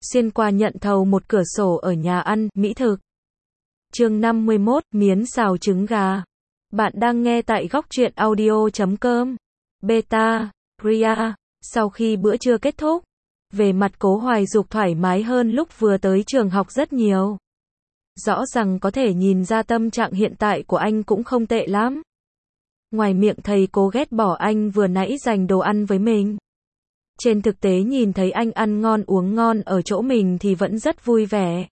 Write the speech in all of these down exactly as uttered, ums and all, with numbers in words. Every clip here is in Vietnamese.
xuyên qua nhận thầu một cửa sổ ở nhà ăn, mỹ thực. Chương năm mươi mốt, miến xào trứng gà. Bạn đang nghe tại góc truyện audio chấm com. Beta, Ria. Sau khi bữa trưa kết thúc, về mặt Cố Hoài Dục thoải mái hơn lúc vừa tới trường học rất nhiều. Rõ ràng có thể nhìn ra tâm trạng hiện tại của anh cũng không tệ lắm. Ngoài miệng thầy Cố ghét bỏ anh vừa nãy dành đồ ăn với mình. Trên thực tế nhìn thấy anh ăn ngon uống ngon ở chỗ mình thì vẫn rất vui vẻ.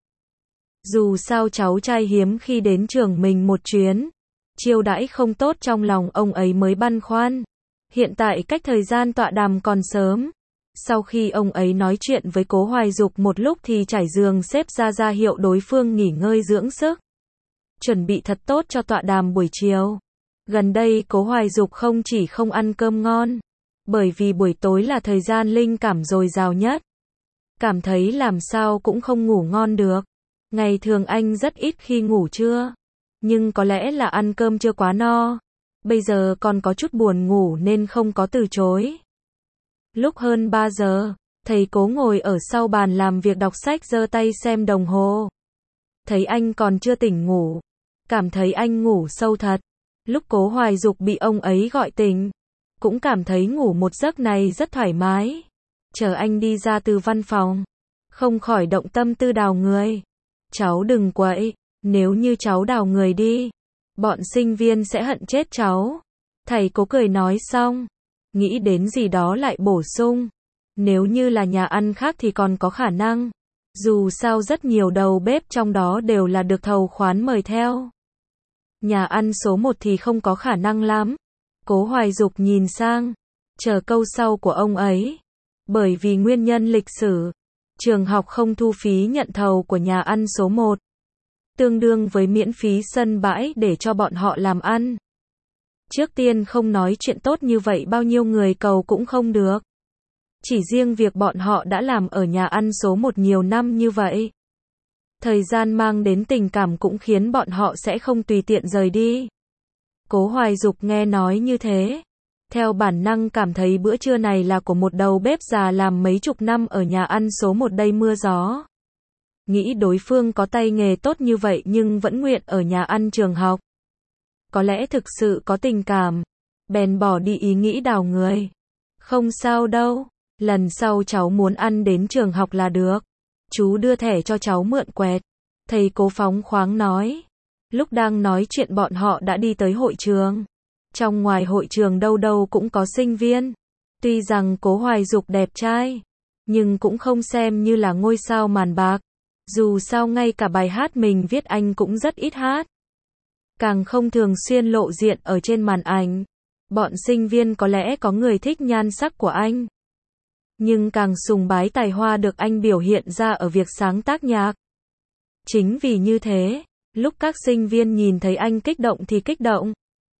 Dù sao cháu trai hiếm khi đến trường mình một chuyến, chiêu đãi không tốt trong lòng ông ấy mới băn khoăn. Hiện tại cách thời gian tọa đàm còn sớm. Sau khi ông ấy nói chuyện với Cố Hoài Dục một lúc thì trải giường xếp ra ra hiệu đối phương nghỉ ngơi dưỡng sức. Chuẩn bị thật tốt cho tọa đàm buổi chiều. Gần đây Cố Hoài Dục không chỉ không ăn cơm ngon, bởi vì buổi tối là thời gian linh cảm dồi dào nhất. Cảm thấy làm sao cũng không ngủ ngon được. Ngày thường anh rất ít khi ngủ trưa, nhưng có lẽ là ăn cơm chưa quá no. Bây giờ còn có chút buồn ngủ nên không có từ chối. Lúc hơn ba giờ, thầy Cố ngồi ở sau bàn làm việc đọc sách giơ tay xem đồng hồ. Thấy anh còn chưa tỉnh ngủ, cảm thấy anh ngủ sâu thật. Lúc Cố Hoài Dục bị ông ấy gọi tỉnh, cũng cảm thấy ngủ một giấc này rất thoải mái. Chờ anh đi ra từ văn phòng, không khỏi động tâm tư đào người. Cháu đừng quậy, nếu như cháu đào người đi, bọn sinh viên sẽ hận chết cháu. Thầy Cố cười nói xong, nghĩ đến gì đó lại bổ sung. Nếu như là nhà ăn khác thì còn có khả năng. Dù sao rất nhiều đầu bếp trong đó đều là được thầu khoán mời theo. Nhà ăn số một thì không có khả năng lắm. Cố Hoài Dục nhìn sang, chờ câu sau của ông ấy. Bởi vì nguyên nhân lịch sử, trường học không thu phí nhận thầu của nhà ăn số một. Tương đương với miễn phí sân bãi để cho bọn họ làm ăn. Trước tiên không nói chuyện tốt như vậy bao nhiêu người cầu cũng không được. Chỉ riêng việc bọn họ đã làm ở nhà ăn số một nhiều năm như vậy. Thời gian mang đến tình cảm cũng khiến bọn họ sẽ không tùy tiện rời đi. Cố Hoài Dục nghe nói như thế, theo bản năng cảm thấy bữa trưa này là của một đầu bếp già làm mấy chục năm ở nhà ăn số một đầy mưa gió. Nghĩ đối phương có tay nghề tốt như vậy nhưng vẫn nguyện ở nhà ăn trường học. Có lẽ thực sự có tình cảm, bèn bỏ đi ý nghĩ đào người. Không sao đâu, lần sau cháu muốn ăn đến trường học là được. Chú đưa thẻ cho cháu mượn quẹt. Thầy Cố phóng khoáng nói. Lúc đang nói chuyện bọn họ đã đi tới hội trường. Trong ngoài hội trường đâu đâu cũng có sinh viên. Tuy rằng Cố Hoài Dục đẹp trai, nhưng cũng không xem như là ngôi sao màn bạc. Dù sao ngay cả bài hát mình viết anh cũng rất ít hát. Càng không thường xuyên lộ diện ở trên màn ảnh. Bọn sinh viên có lẽ có người thích nhan sắc của anh, nhưng càng sùng bái tài hoa được anh biểu hiện ra ở việc sáng tác nhạc. Chính vì như thế, lúc các sinh viên nhìn thấy anh kích động thì kích động,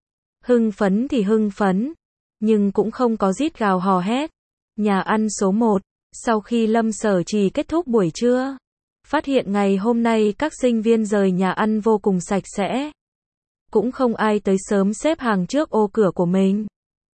hưng phấn thì hưng phấn, nhưng cũng không có rít gào hò hét. Nhà ăn số một, sau khi Lâm Sở Trì kết thúc buổi trưa, phát hiện ngày hôm nay các sinh viên rời nhà ăn vô cùng sạch sẽ. Cũng không ai tới sớm xếp hàng trước ô cửa của mình.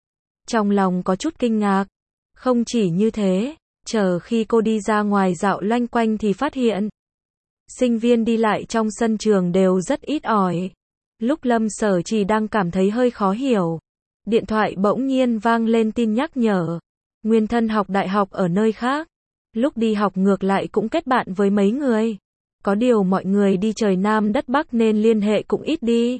Trong lòng có chút kinh ngạc. Không chỉ như thế, chờ khi cô đi ra ngoài dạo loanh quanh thì phát hiện sinh viên đi lại trong sân trường đều rất ít ỏi. Lúc Lâm Sở Trì đang cảm thấy hơi khó hiểu, điện thoại bỗng nhiên vang lên tin nhắc nhở. Nguyên thân học đại học ở nơi khác. Lúc đi học ngược lại cũng kết bạn với mấy người. Có điều mọi người đi trời Nam đất Bắc nên liên hệ cũng ít đi.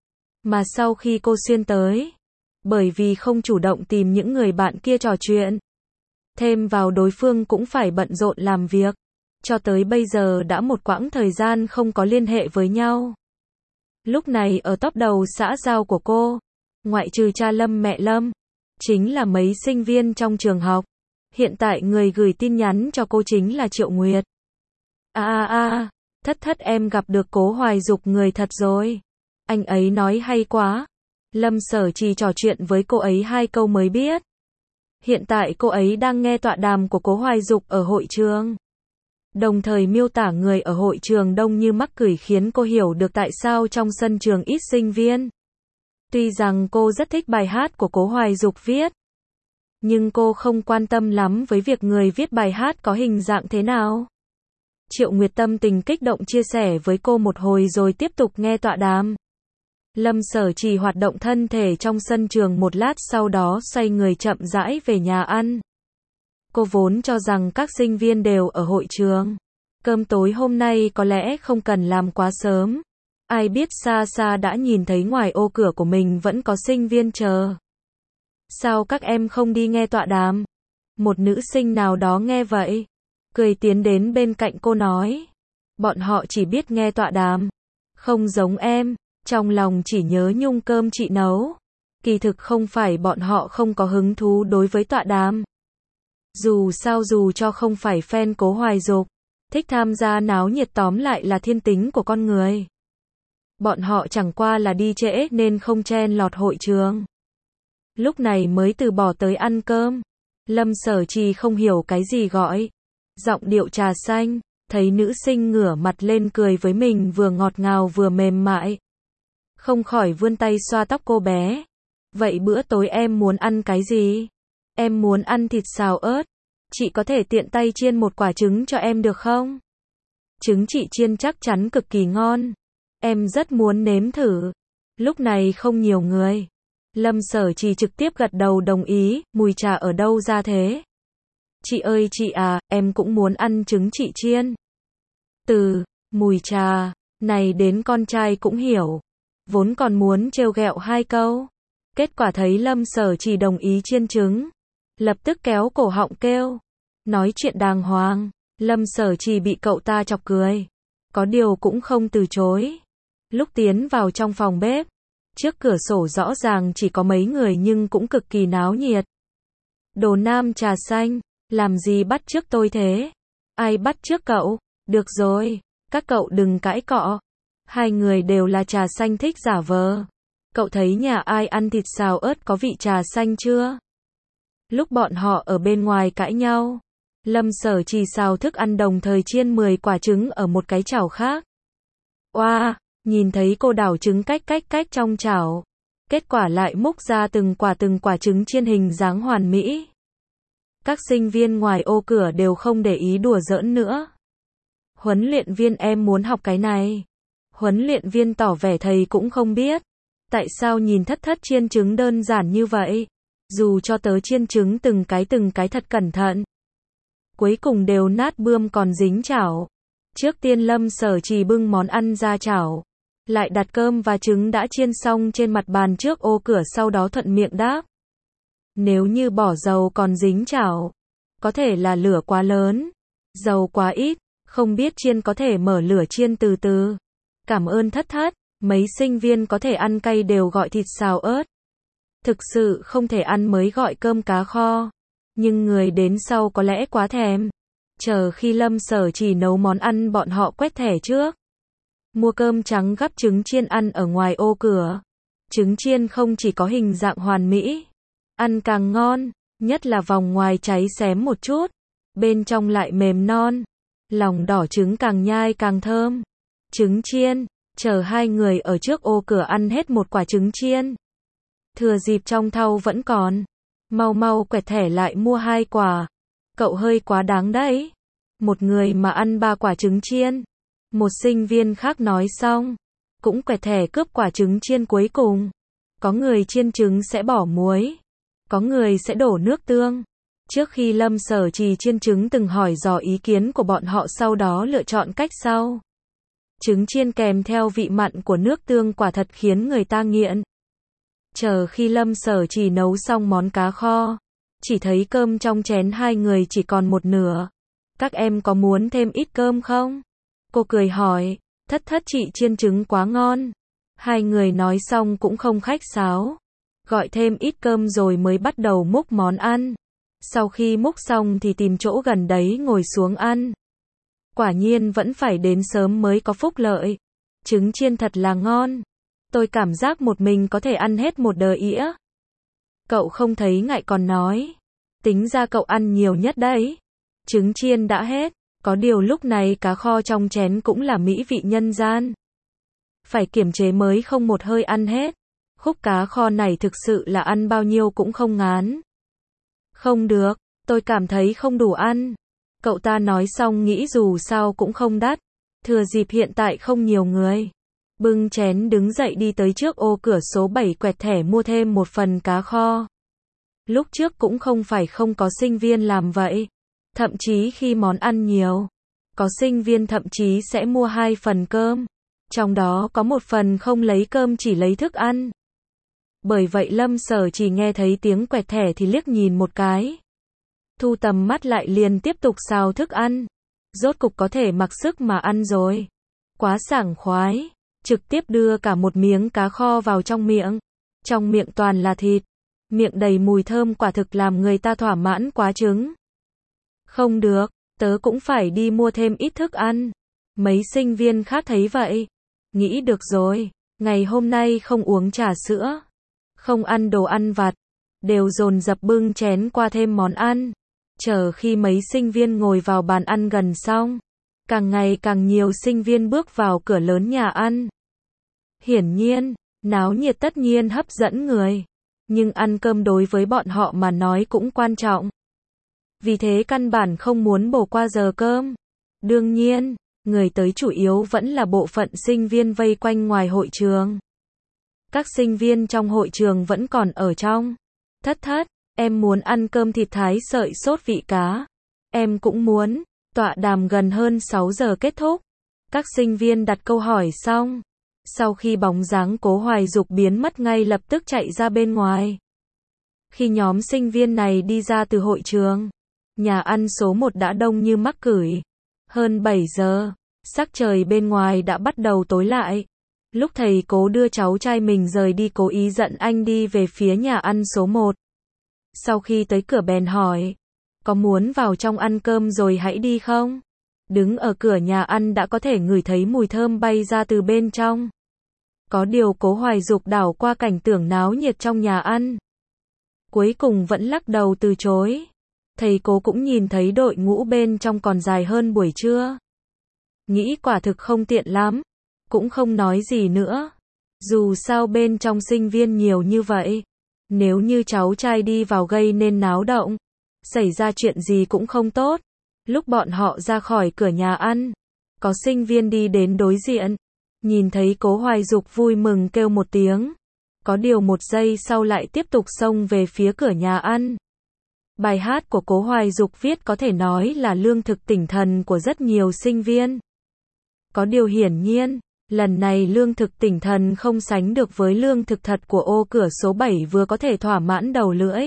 Mà sau khi cô xuyên tới, bởi vì không chủ động tìm những người bạn kia trò chuyện, thêm vào đối phương cũng phải bận rộn làm việc, cho tới bây giờ đã một quãng thời gian không có liên hệ với nhau. Lúc này ở top đầu xã giao của cô, ngoại trừ cha Lâm mẹ Lâm, chính là mấy sinh viên trong trường học. Hiện tại người gửi tin nhắn cho cô chính là Triệu Nguyệt. A a a, thất thất em gặp được Cố Hoài Dục người thật rồi. Anh ấy nói hay quá. Lâm Sở Trì trò chuyện với cô ấy hai câu mới biết. Hiện tại cô ấy đang nghe tọa đàm của Cố Hoài Dục ở hội trường. Đồng thời miêu tả người ở hội trường đông như mắc cười khiến cô hiểu được tại sao trong sân trường ít sinh viên. Tuy rằng cô rất thích bài hát của Cố Hoài Dục viết, nhưng cô không quan tâm lắm với việc người viết bài hát có hình dạng thế nào. Triệu Nguyệt tâm tình kích động chia sẻ với cô một hồi rồi tiếp tục nghe tọa đàm. Lâm Sở Trì hoạt động thân thể trong sân trường một lát sau đó xoay người chậm rãi về nhà ăn. Cô vốn cho rằng các sinh viên đều ở hội trường. Cơm tối hôm nay có lẽ không cần làm quá sớm. Ai biết xa xa đã nhìn thấy ngoài ô cửa của mình vẫn có sinh viên chờ. Sao các em không đi nghe tọa đàm? Một nữ sinh nào đó nghe vậy, cười tiến đến bên cạnh cô nói. Bọn họ chỉ biết nghe tọa đàm. Không giống em, trong lòng chỉ nhớ nhung cơm chị nấu. Kỳ thực không phải bọn họ không có hứng thú đối với tọa đàm. Dù sao dù cho không phải fan Cố Hoài Dục, thích tham gia náo nhiệt tóm lại là thiên tính của con người. Bọn họ chẳng qua là đi trễ nên không chen lọt hội trường. Lúc này mới từ bỏ tới ăn cơm. Lâm Sở Trì không hiểu cái gì gọi. Giọng điệu trà xanh, thấy nữ sinh ngửa mặt lên cười với mình vừa ngọt ngào vừa mềm mại. Không khỏi vươn tay xoa tóc cô bé. Vậy bữa tối em muốn ăn cái gì? Em muốn ăn thịt xào ớt. Chị có thể tiện tay chiên một quả trứng cho em được không? Trứng chị chiên chắc chắn cực kỳ ngon. Em rất muốn nếm thử. Lúc này không nhiều người. Lâm Sở Trì trực tiếp gật đầu đồng ý, mùi trà ở đâu ra thế? Chị ơi chị à, em cũng muốn ăn trứng chị chiên. Từ mùi trà này đến con trai cũng hiểu. Vốn còn muốn trêu ghẹo hai câu. Kết quả thấy Lâm Sở Trì đồng ý chiên trứng. Lập tức kéo cổ họng kêu. Nói chuyện đàng hoàng. Lâm Sở Trì bị cậu ta chọc cười. Có điều cũng không từ chối. Lúc tiến vào trong phòng bếp, trước cửa sổ rõ ràng chỉ có mấy người nhưng cũng cực kỳ náo nhiệt. Đồ nam trà xanh, làm gì bắt chước tôi thế? Ai bắt chước cậu? Được rồi, các cậu đừng cãi cọ. Hai người đều là trà xanh thích giả vờ. Cậu thấy nhà ai ăn thịt xào ớt có vị trà xanh chưa? Lúc bọn họ ở bên ngoài cãi nhau, Lâm Sở Trì xào thức ăn đồng thời chiên mười quả trứng ở một cái chảo khác. Oa, wow, nhìn thấy cô đảo trứng cách cách cách trong chảo. Kết quả lại múc ra từng quả từng quả trứng chiên hình dáng hoàn mỹ. Các sinh viên ngoài ô cửa đều không để ý đùa giỡn nữa. Huấn luyện viên em muốn học cái này. Huấn luyện viên tỏ vẻ thầy cũng không biết. Tại sao nhìn thất thất chiên trứng đơn giản như vậy? Dù cho tớ chiên trứng từng cái từng cái thật cẩn thận. Cuối cùng đều nát bươm còn dính chảo. Trước tiên Lâm Sở Trì bưng món ăn ra chảo. Lại đặt cơm và trứng đã chiên xong trên mặt bàn trước ô cửa sau đó thuận miệng đáp. Nếu như bỏ dầu còn dính chảo. Có thể là lửa quá lớn. Dầu quá ít. Không biết chiên có thể mở lửa chiên từ từ. Cảm ơn thất thất. Mấy sinh viên có thể ăn cay đều gọi thịt xào ớt. Thực sự không thể ăn mới gọi cơm cá kho. Nhưng người đến sau có lẽ quá thèm. Chờ khi Lâm Sở Trì nấu món ăn bọn họ quét thẻ trước. Mua cơm trắng gắp trứng chiên ăn ở ngoài ô cửa. Trứng chiên không chỉ có hình dạng hoàn mỹ. Ăn càng ngon. Nhất là vòng ngoài cháy xém một chút. Bên trong lại mềm non. Lòng đỏ trứng càng nhai càng thơm. Trứng chiên. Chờ hai người ở trước ô cửa ăn hết một quả trứng chiên. Thừa dịp trong thau vẫn còn. Mau mau quẹt thẻ lại mua hai quả. Cậu hơi quá đáng đấy. Một người mà ăn ba quả trứng chiên. Một sinh viên khác nói xong. Cũng quẹt thẻ cướp quả trứng chiên cuối cùng. Có người chiên trứng sẽ bỏ muối. Có người sẽ đổ nước tương. Trước khi Lâm Sở Trì chiên trứng từng hỏi dò ý kiến của bọn họ sau đó lựa chọn cách sau. Trứng chiên kèm theo vị mặn của nước tương quả thật khiến người ta nghiện. Chờ khi Lâm Sở Trì nấu xong món cá kho, chỉ thấy cơm trong chén hai người chỉ còn một nửa. Các em có muốn thêm ít cơm không? Cô cười hỏi, thất thất chị chiên trứng quá ngon. Hai người nói xong cũng không khách sáo. Gọi thêm ít cơm rồi mới bắt đầu múc món ăn. Sau khi múc xong thì tìm chỗ gần đấy ngồi xuống ăn. Quả nhiên vẫn phải đến sớm mới có phúc lợi. Trứng chiên thật là ngon. Tôi cảm giác một mình có thể ăn hết một đờ ĩa. Cậu không thấy ngại còn nói. Tính ra cậu ăn nhiều nhất đấy. Trứng chiên đã hết. Có điều lúc này cá kho trong chén cũng là mỹ vị nhân gian. Phải kiềm chế mới không một hơi ăn hết. Khúc cá kho này thực sự là ăn bao nhiêu cũng không ngán. Không được, tôi cảm thấy không đủ ăn. Cậu ta nói xong nghĩ dù sao cũng không đắt. Thừa dịp hiện tại không nhiều người. Bưng chén đứng dậy đi tới trước ô cửa số bảy quẹt thẻ mua thêm một phần cá kho. Lúc trước cũng không phải không có sinh viên làm vậy. Thậm chí khi món ăn nhiều, có sinh viên thậm chí sẽ mua hai phần cơm. Trong đó có một phần không lấy cơm chỉ lấy thức ăn. Bởi vậy Lâm Sở chỉ nghe thấy tiếng quẹt thẻ thì liếc nhìn một cái. Thu tầm mắt lại liền tiếp tục xào thức ăn. Rốt cục có thể mặc sức mà ăn rồi. Quá sảng khoái. Trực tiếp đưa cả một miếng cá kho vào trong miệng. Trong miệng toàn là thịt. Miệng đầy mùi thơm quả thực làm người ta thỏa mãn quá trứng. Không được, tớ cũng phải đi mua thêm ít thức ăn. Mấy sinh viên khác thấy vậy. Nghĩ được rồi, ngày hôm nay không uống trà sữa. Không ăn đồ ăn vặt. Đều dồn dập bưng chén qua thêm món ăn. Chờ khi mấy sinh viên ngồi vào bàn ăn gần xong. Càng ngày càng nhiều sinh viên bước vào cửa lớn nhà ăn. Hiển nhiên, náo nhiệt tất nhiên hấp dẫn người. Nhưng ăn cơm đối với bọn họ mà nói cũng quan trọng. Vì thế căn bản không muốn bỏ qua giờ cơm. Đương nhiên, người tới chủ yếu vẫn là bộ phận sinh viên vây quanh ngoài hội trường. Các sinh viên trong hội trường vẫn còn ở trong. Thất thất, em muốn ăn cơm thịt thái sợi sốt vị cá. Em cũng muốn. Tọa đàm gần hơn sáu giờ kết thúc. Các sinh viên đặt câu hỏi xong. Sau khi bóng dáng Cố Hoài Dục biến mất ngay lập tức chạy ra bên ngoài. Khi nhóm sinh viên này đi ra từ hội trường, nhà ăn số một đã đông như mắc cửi. Hơn bảy giờ, sắc trời bên ngoài đã bắt đầu tối lại. Lúc thầy Cố đưa cháu trai mình rời đi cố ý dẫn anh đi về phía nhà ăn số một. Sau khi tới cửa bèn hỏi, có muốn vào trong ăn cơm rồi hãy đi không? Đứng ở cửa nhà ăn đã có thể ngửi thấy mùi thơm bay ra từ bên trong. Có điều Cố Hoài Dục đảo qua cảnh tượng náo nhiệt trong nhà ăn. Cuối cùng vẫn lắc đầu từ chối. Thầy Cố cũng nhìn thấy đội ngũ bên trong còn dài hơn buổi trưa. Nghĩ quả thực không tiện lắm. Cũng không nói gì nữa. Dù sao bên trong sinh viên nhiều như vậy. Nếu như cháu trai đi vào gây nên náo động. Xảy ra chuyện gì cũng không tốt. Lúc bọn họ ra khỏi cửa nhà ăn. Có sinh viên đi đến đối diện. Nhìn thấy Cố Hoài Dục vui mừng kêu một tiếng. Có điều một giây sau lại tiếp tục xông về phía cửa nhà ăn. Bài hát của Cố Hoài Dục viết có thể nói là lương thực tinh thần của rất nhiều sinh viên. Có điều hiển nhiên, lần này lương thực tinh thần không sánh được với lương thực thật của ô cửa số bảy vừa có thể thỏa mãn đầu lưỡi.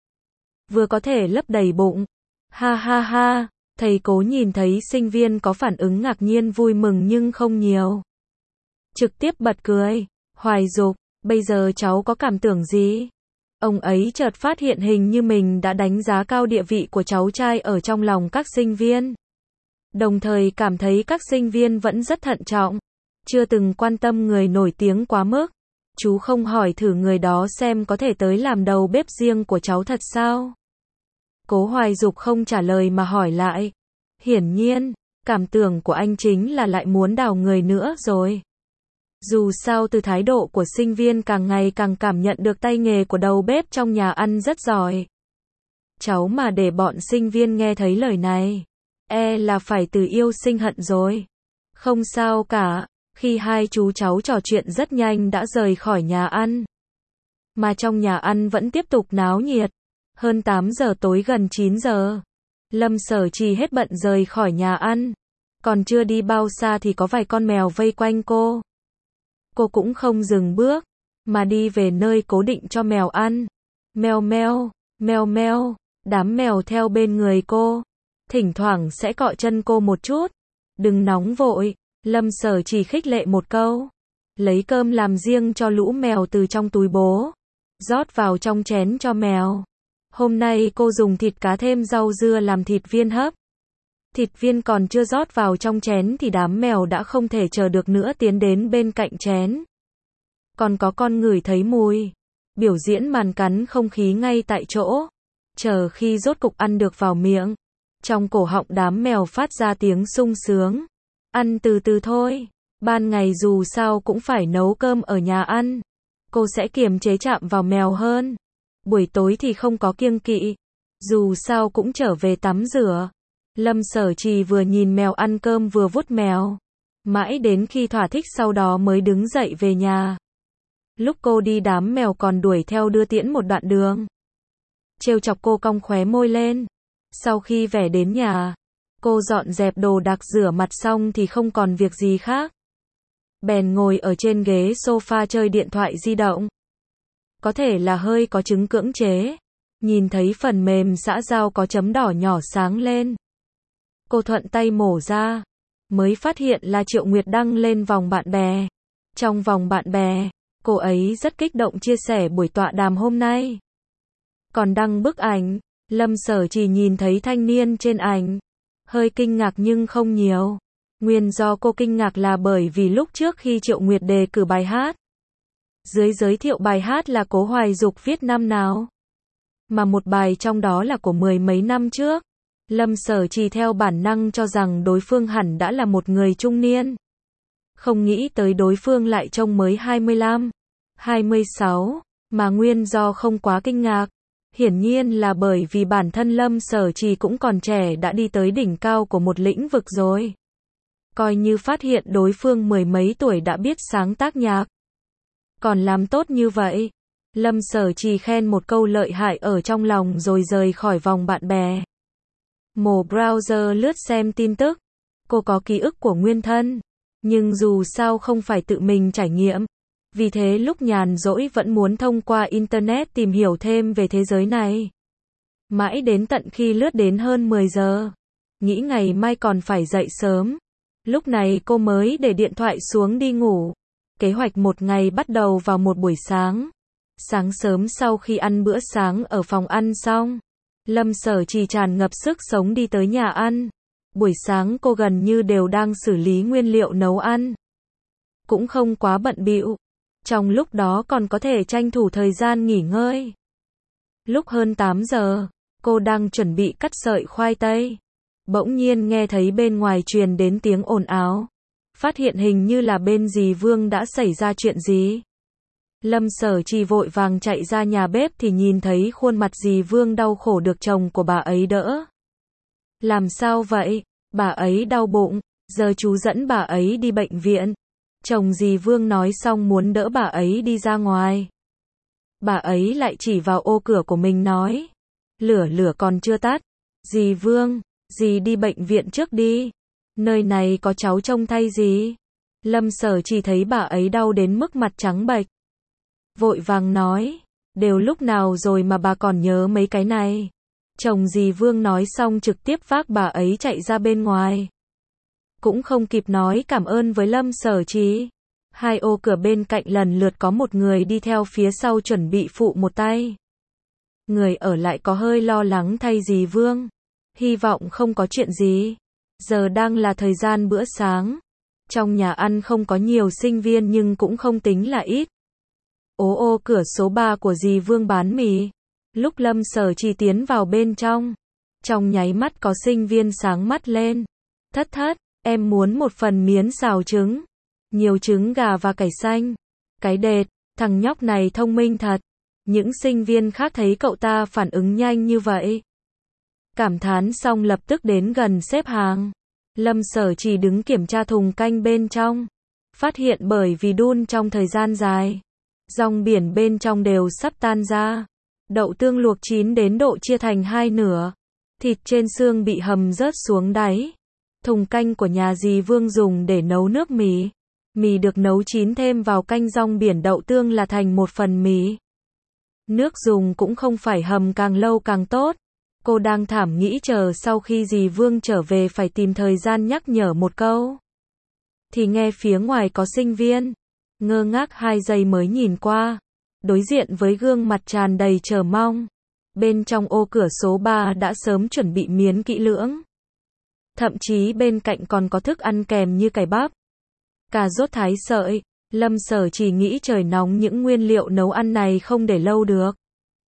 Vừa có thể lấp đầy bụng. Ha ha ha, thầy Cố nhìn thấy sinh viên có phản ứng ngạc nhiên vui mừng nhưng không nhiều. Trực tiếp bật cười. Hoài Dục, bây giờ cháu có cảm tưởng gì? Ông ấy chợt phát hiện hình như mình đã đánh giá cao địa vị của cháu trai ở trong lòng các sinh viên. Đồng thời cảm thấy các sinh viên vẫn rất thận trọng. Chưa từng quan tâm người nổi tiếng quá mức. Chú không hỏi thử người đó xem có thể tới làm đầu bếp riêng của cháu thật sao? Cố Hoài Dục không trả lời mà hỏi lại. Hiển nhiên, cảm tưởng của anh chính là lại muốn đào người nữa rồi. Dù sao từ thái độ của sinh viên càng ngày càng cảm nhận được tay nghề của đầu bếp trong nhà ăn rất giỏi. Cháu mà để bọn sinh viên nghe thấy lời này, e là phải từ yêu sinh hận rồi. Không sao cả, khi hai chú cháu trò chuyện rất nhanh đã rời khỏi nhà ăn. Mà trong nhà ăn vẫn tiếp tục náo nhiệt. Hơn tám giờ tối gần chín giờ. Lâm Sở Trì hết bận rời khỏi nhà ăn. Còn chưa đi bao xa thì có vài con mèo vây quanh cô. Cô cũng không dừng bước, mà đi về nơi cố định cho mèo ăn. Mèo meo, mèo meo, đám mèo theo bên người cô. Thỉnh thoảng sẽ cọ chân cô một chút. Đừng nóng vội, Lâm Sở Trì khích lệ một câu. Lấy cơm làm riêng cho lũ mèo từ trong túi bố. Rót vào trong chén cho mèo. Hôm nay cô dùng thịt cá thêm rau dưa làm thịt viên hấp. Thịt viên còn chưa rót vào trong chén thì đám mèo đã không thể chờ được nữa tiến đến bên cạnh chén. Còn có con ngửi thấy mùi. Biểu diễn màn cắn không khí ngay tại chỗ. Chờ khi rốt cục ăn được vào miệng. Trong cổ họng đám mèo phát ra tiếng sung sướng. Ăn từ từ thôi. Ban ngày dù sao cũng phải nấu cơm ở nhà ăn. Cô sẽ kiềm chế chạm vào mèo hơn. Buổi tối thì không có kiêng kỵ. Dù sao cũng trở về tắm rửa. Lâm Sở Trì vừa nhìn mèo ăn cơm vừa vuốt mèo. Mãi đến khi thỏa thích sau đó mới đứng dậy về nhà. Lúc cô đi đám mèo còn đuổi theo đưa tiễn một đoạn đường. Trêu chọc cô cong khóe môi lên. Sau khi về đến nhà, cô dọn dẹp đồ đạc rửa mặt xong thì không còn việc gì khác. Bèn ngồi ở trên ghế sofa chơi điện thoại di động. Có thể là hơi có chứng cưỡng chế. Nhìn thấy phần mềm xã giao có chấm đỏ nhỏ sáng lên. Cô thuận tay mổ ra. Mới phát hiện là Triệu Nguyệt đăng lên vòng bạn bè. Trong vòng bạn bè, cô ấy rất kích động chia sẻ buổi tọa đàm hôm nay. Còn đăng bức ảnh, Lâm Sở Trì nhìn thấy thanh niên trên ảnh. Hơi kinh ngạc nhưng không nhiều. Nguyên do cô kinh ngạc là bởi vì lúc trước khi Triệu Nguyệt đề cử bài hát, dưới giới thiệu bài hát là Cố Hoài Dục viết năm nào. Mà một bài trong đó là của mười mấy năm trước. Lâm Sở Trì theo bản năng cho rằng đối phương hẳn đã là một người trung niên. Không nghĩ tới đối phương lại trông mới hai mươi lăm, hai mươi sáu, mà nguyên do không quá kinh ngạc. Hiển nhiên là bởi vì bản thân Lâm Sở Trì cũng còn trẻ đã đi tới đỉnh cao của một lĩnh vực rồi. Coi như phát hiện đối phương mười mấy tuổi đã biết sáng tác nhạc. Còn làm tốt như vậy. Lâm Sở Trì khen một câu lợi hại ở trong lòng rồi rời khỏi vòng bạn bè. Mở browser lướt xem tin tức. Cô có ký ức của nguyên thân. Nhưng dù sao không phải tự mình trải nghiệm. Vì thế lúc nhàn rỗi vẫn muốn thông qua Internet tìm hiểu thêm về thế giới này. Mãi đến tận khi lướt đến hơn mười giờ. Nghĩ ngày mai còn phải dậy sớm. Lúc này cô mới để điện thoại xuống đi ngủ. Kế hoạch một ngày bắt đầu vào một buổi sáng. Sáng sớm sau khi ăn bữa sáng ở phòng ăn xong, Lâm Sở Trì tràn ngập sức sống đi tới nhà ăn. Buổi sáng cô gần như đều đang xử lý nguyên liệu nấu ăn. Cũng không quá bận bịu. Trong lúc đó còn có thể tranh thủ thời gian nghỉ ngơi. Lúc hơn tám giờ, cô đang chuẩn bị cắt sợi khoai tây. Bỗng nhiên nghe thấy bên ngoài truyền đến tiếng ồn ào. Phát hiện hình như là bên dì Vương đã xảy ra chuyện gì. Lâm Sở Trì vội vàng chạy ra nhà bếp thì nhìn thấy khuôn mặt dì Vương đau khổ được chồng của bà ấy đỡ. Làm sao vậy? Bà ấy đau bụng, giờ chú dẫn bà ấy đi bệnh viện. Chồng dì Vương nói xong muốn đỡ bà ấy đi ra ngoài. Bà ấy lại chỉ vào ô cửa của mình nói. Lửa lửa còn chưa tắt. Dì Vương, dì đi bệnh viện trước đi. Nơi này có cháu trông thay dì. Lâm Sở Trì thấy bà ấy đau đến mức mặt trắng bệch. Vội vàng nói. Đều lúc nào rồi mà bà còn nhớ mấy cái này. Chồng dì Vương nói xong trực tiếp vác bà ấy chạy ra bên ngoài. Cũng không kịp nói cảm ơn với Lâm Sở Trì. Hai ô cửa bên cạnh lần lượt có một người đi theo phía sau chuẩn bị phụ một tay. Người ở lại có hơi lo lắng thay dì Vương. Hy vọng không có chuyện gì. Giờ đang là thời gian bữa sáng. Trong nhà ăn không có nhiều sinh viên nhưng cũng không tính là ít. Ố ô cửa số ba của dì Vương bán mì. Lúc Lâm Sở Trì tiến vào bên trong. Trong nháy mắt có sinh viên sáng mắt lên. Thất thất, em muốn một phần miến xào trứng. Nhiều trứng gà và cải xanh. Cái đệt, thằng nhóc này thông minh thật. Những sinh viên khác thấy cậu ta phản ứng nhanh như vậy. Cảm thán xong lập tức đến gần xếp hàng. Lâm Sở Trì đứng kiểm tra thùng canh bên trong. Phát hiện bởi vì đun trong thời gian dài. Rong biển bên trong đều sắp tan ra. Đậu tương luộc chín đến độ chia thành hai nửa. Thịt trên xương bị hầm rớt xuống đáy. Thùng canh của nhà dì Vương dùng để nấu nước mì. Mì được nấu chín thêm vào canh rong biển đậu tương là thành một phần mì. Nước dùng cũng không phải hầm càng lâu càng tốt. Cô đang thảm nghĩ chờ sau khi dì Vương trở về phải tìm thời gian nhắc nhở một câu. Thì nghe phía ngoài có sinh viên. Ngơ ngác hai giây mới nhìn qua. Đối diện với gương mặt tràn đầy chờ mong. Bên trong ô cửa số ba đã sớm chuẩn bị miến kỹ lưỡng. Thậm chí bên cạnh còn có thức ăn kèm như cải bắp, cà rốt thái sợi. Lâm Sở Trì nghĩ trời nóng những nguyên liệu nấu ăn này không để lâu được.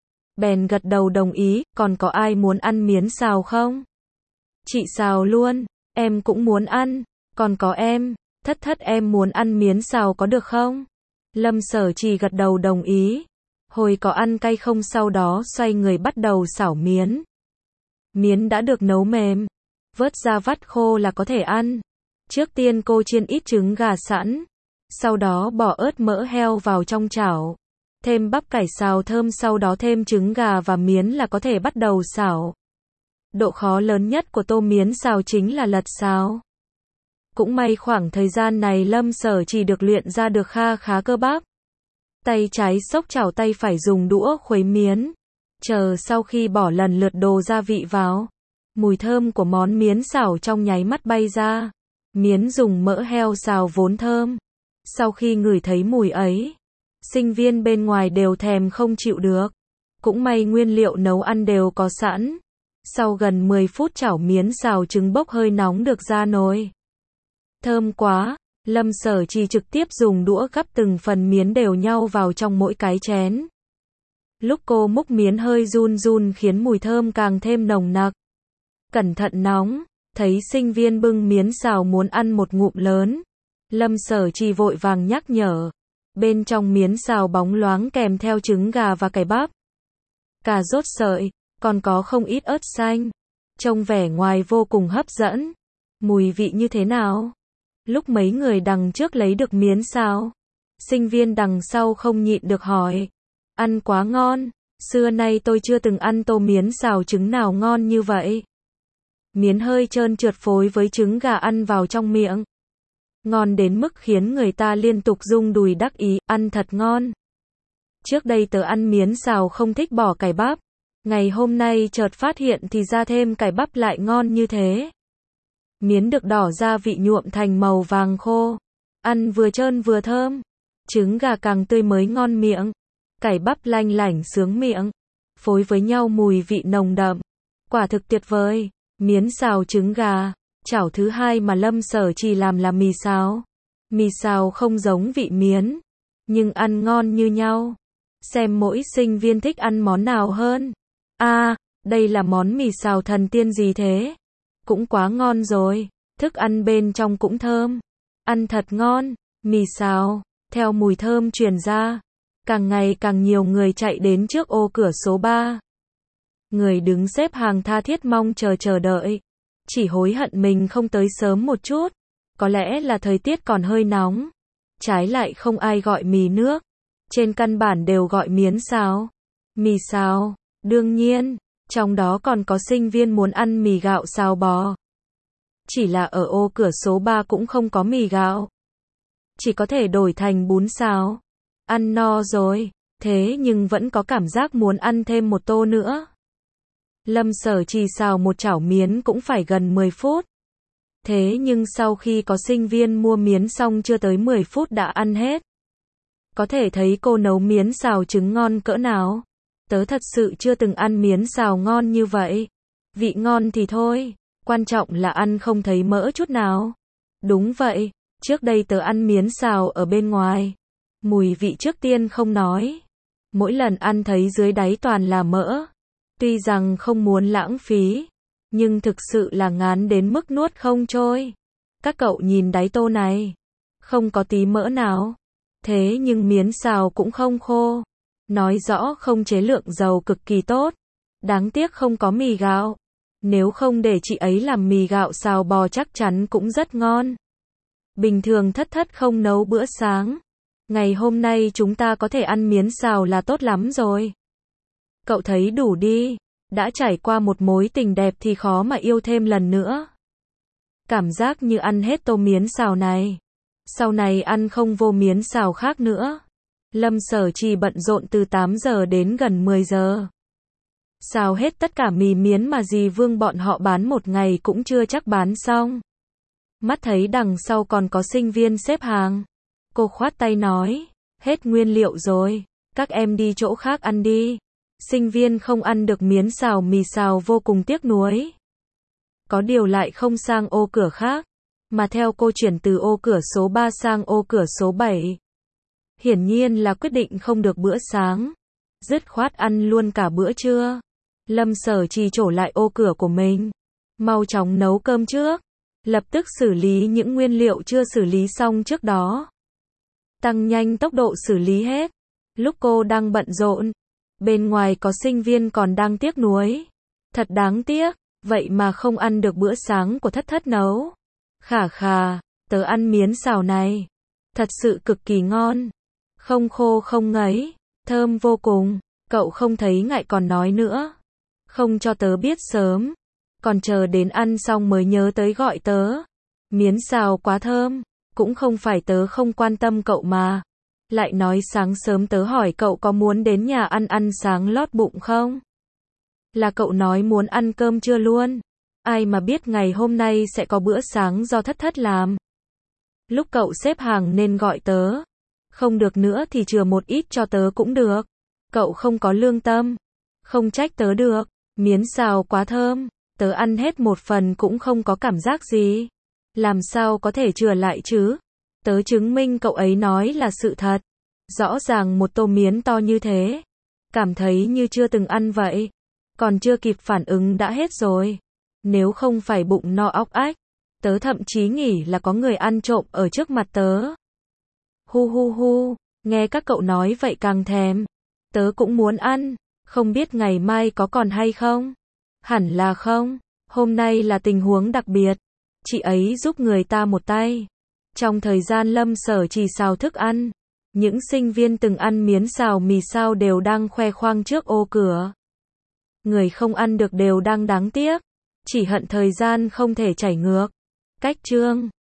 Bèn gật đầu đồng ý, còn có ai muốn ăn miến xào không? Chị xào luôn, em cũng muốn ăn, còn có em, thất thất em muốn ăn miến xào có được không? Lâm Sở Trì gật đầu đồng ý. Hồi có ăn cay không sau đó xoay người bắt đầu xảo miến. Miến đã được nấu mềm. vớt ra vắt khô là có thể ăn. Trước tiên cô chiên ít trứng gà sẵn, sau đó bỏ ớt mỡ heo vào trong chảo, thêm bắp cải xào thơm, sau đó thêm trứng gà và miến là có thể bắt đầu xào. Độ khó lớn nhất của tô miến xào chính là lật xào. Cũng may khoảng thời gian này Lâm Sở chỉ được luyện ra được kha khá cơ bắp. Tay trái xốc chảo, tay phải dùng đũa khuấy miến. Chờ sau khi bỏ lần lượt đồ gia vị vào, mùi thơm của món miến xào trong nháy mắt bay ra. Miến dùng mỡ heo xào vốn thơm. Sau khi ngửi thấy mùi ấy, sinh viên bên ngoài đều thèm không chịu được. Cũng may nguyên liệu nấu ăn đều có sẵn. Sau gần mười phút chảo miến xào trứng bốc hơi nóng được ra nồi. Thơm quá, Lâm Sở Trì trực tiếp dùng đũa gắp từng phần miến đều nhau vào trong mỗi cái chén. Lúc cô múc miến hơi run run khiến mùi thơm càng thêm nồng nặc. Cẩn thận nóng, thấy sinh viên bưng miến xào muốn ăn một ngụm lớn. Lâm Sở Trì vội vàng nhắc nhở. Bên trong miến xào bóng loáng kèm theo trứng gà và cải bắp, cà rốt sợi, còn có không ít ớt xanh. Trông vẻ ngoài vô cùng hấp dẫn. Mùi vị như thế nào? Lúc mấy người đằng trước lấy được miến xào, sinh viên đằng sau không nhịn được hỏi. Ăn quá ngon, xưa nay tôi chưa từng ăn tô miến xào trứng nào ngon như vậy. Miến hơi trơn trượt phối với trứng gà ăn vào trong miệng. Ngon đến mức khiến người ta liên tục rung đùi đắc ý, ăn thật ngon. Trước đây tớ ăn miến xào không thích bỏ cải bắp. Ngày hôm nay chợt phát hiện thì ra thêm cải bắp lại ngon như thế. Miến được đỏ gia vị nhuộm thành màu vàng khô. Ăn vừa trơn vừa thơm. Trứng gà càng tươi mới ngon miệng. Cải bắp lanh lảnh sướng miệng. Phối với nhau mùi vị nồng đậm. Quả thực tuyệt vời. Miến xào trứng gà. Chảo thứ hai mà Lâm Sở Trì làm là mì xào. Mì xào không giống vị miến, nhưng ăn ngon như nhau. Xem mỗi sinh viên thích ăn món nào hơn. À, đây là món mì xào thần tiên gì thế? Cũng quá ngon rồi. Thức ăn bên trong cũng thơm. Ăn thật ngon. Mì xào, theo mùi thơm truyền ra, càng ngày càng nhiều người chạy đến trước ô cửa số ba. Người đứng xếp hàng tha thiết mong chờ chờ đợi. Chỉ hối hận mình không tới sớm một chút. Có lẽ là thời tiết còn hơi nóng. Trái lại không ai gọi mì nước. Trên căn bản đều gọi miến xào. Mì xào, đương nhiên, trong đó còn có sinh viên muốn ăn mì gạo xào bò. Chỉ là ở ô cửa số ba cũng không có mì gạo. Chỉ có thể đổi thành bún xào. Ăn no rồi, thế nhưng vẫn có cảm giác muốn ăn thêm một tô nữa. Lâm Sở Trì xào một chảo miến cũng phải gần mười phút. Thế nhưng sau khi có sinh viên mua miến xong chưa tới mười phút đã ăn hết. Có thể thấy cô nấu miến xào trứng ngon cỡ nào. Tớ thật sự chưa từng ăn miến xào ngon như vậy. Vị ngon thì thôi, quan trọng là ăn không thấy mỡ chút nào. Đúng vậy, trước đây tớ ăn miến xào ở bên ngoài. Mùi vị trước tiên không nói. Mỗi lần ăn thấy dưới đáy toàn là mỡ. Tuy rằng không muốn lãng phí, nhưng thực sự là ngán đến mức nuốt không trôi. Các cậu nhìn đáy tô này, không có tí mỡ nào. Thế nhưng miến xào cũng không khô. Nói rõ không chế lượng dầu cực kỳ tốt. Đáng tiếc không có mì gạo. Nếu không để chị ấy làm mì gạo xào bò chắc chắn cũng rất ngon. Bình thường Thất Thất không nấu bữa sáng. Ngày hôm nay chúng ta có thể ăn miến xào là tốt lắm rồi. Cậu thấy đủ đi. Đã trải qua một mối tình đẹp thì khó mà yêu thêm lần nữa. Cảm giác như ăn hết tô miến xào này. Sau này ăn không vô miến xào khác nữa. Lâm Sở Trì bận rộn từ tám giờ đến gần mười giờ. Xào hết tất cả mì miến mà dì Vương bọn họ bán một ngày cũng chưa chắc bán xong. Mắt thấy đằng sau còn có sinh viên xếp hàng. Cô khoát tay nói, hết nguyên liệu rồi, các em đi chỗ khác ăn đi. Sinh viên không ăn được miến xào mì xào vô cùng tiếc nuối. Có điều lại không sang ô cửa khác, mà theo cô chuyển từ ô cửa số ba sang ô cửa số bảy. Hiển nhiên là quyết định không được bữa sáng. Dứt khoát ăn luôn cả bữa trưa. Lâm Sở Trì trổ lại ô cửa của mình. Mau chóng nấu cơm trước. Lập tức xử lý những nguyên liệu chưa xử lý xong trước đó. Tăng nhanh tốc độ xử lý hết. Lúc cô đang bận rộn, bên ngoài có sinh viên còn đang tiếc nuối. Thật đáng tiếc, vậy mà không ăn được bữa sáng của thất thất nấu. Khà khà, tớ ăn miến xào này, thật sự cực kỳ ngon, không khô không ngấy, thơm vô cùng, cậu không thấy ngại còn nói nữa. Không cho tớ biết sớm, còn chờ đến ăn xong mới nhớ tới gọi tớ. Miến xào quá thơm, cũng không phải tớ không quan tâm cậu mà. Lại nói sáng sớm tớ hỏi cậu có muốn đến nhà ăn ăn sáng lót bụng không? Là cậu nói muốn ăn cơm trưa luôn. Ai mà biết ngày hôm nay sẽ có bữa sáng do thất thất làm. Lúc cậu xếp hàng nên gọi tớ. Không được nữa thì chừa một ít cho tớ cũng được. Cậu không có lương tâm. Không trách tớ được. Miến xào quá thơm. Tớ ăn hết một phần cũng không có cảm giác gì. Làm sao có thể chừa lại chứ? Tớ chứng minh cậu ấy nói là sự thật. Rõ ràng một tô miến to như thế. Cảm thấy như chưa từng ăn vậy. Còn chưa kịp phản ứng đã hết rồi. Nếu không phải bụng no óc ách, tớ thậm chí nghĩ là có người ăn trộm ở trước mặt tớ. Hu hu hu, nghe các cậu nói vậy càng thèm. Tớ cũng muốn ăn, không biết ngày mai có còn hay không? Hẳn là không, hôm nay là tình huống đặc biệt. Chị ấy giúp người ta một tay. Trong thời gian Lâm Sở Trì xào thức ăn, những sinh viên từng ăn miến xào mì sao đều đang khoe khoang trước ô cửa. Người không ăn được đều đang đáng tiếc, chỉ hận thời gian không thể chảy ngược. Cách chương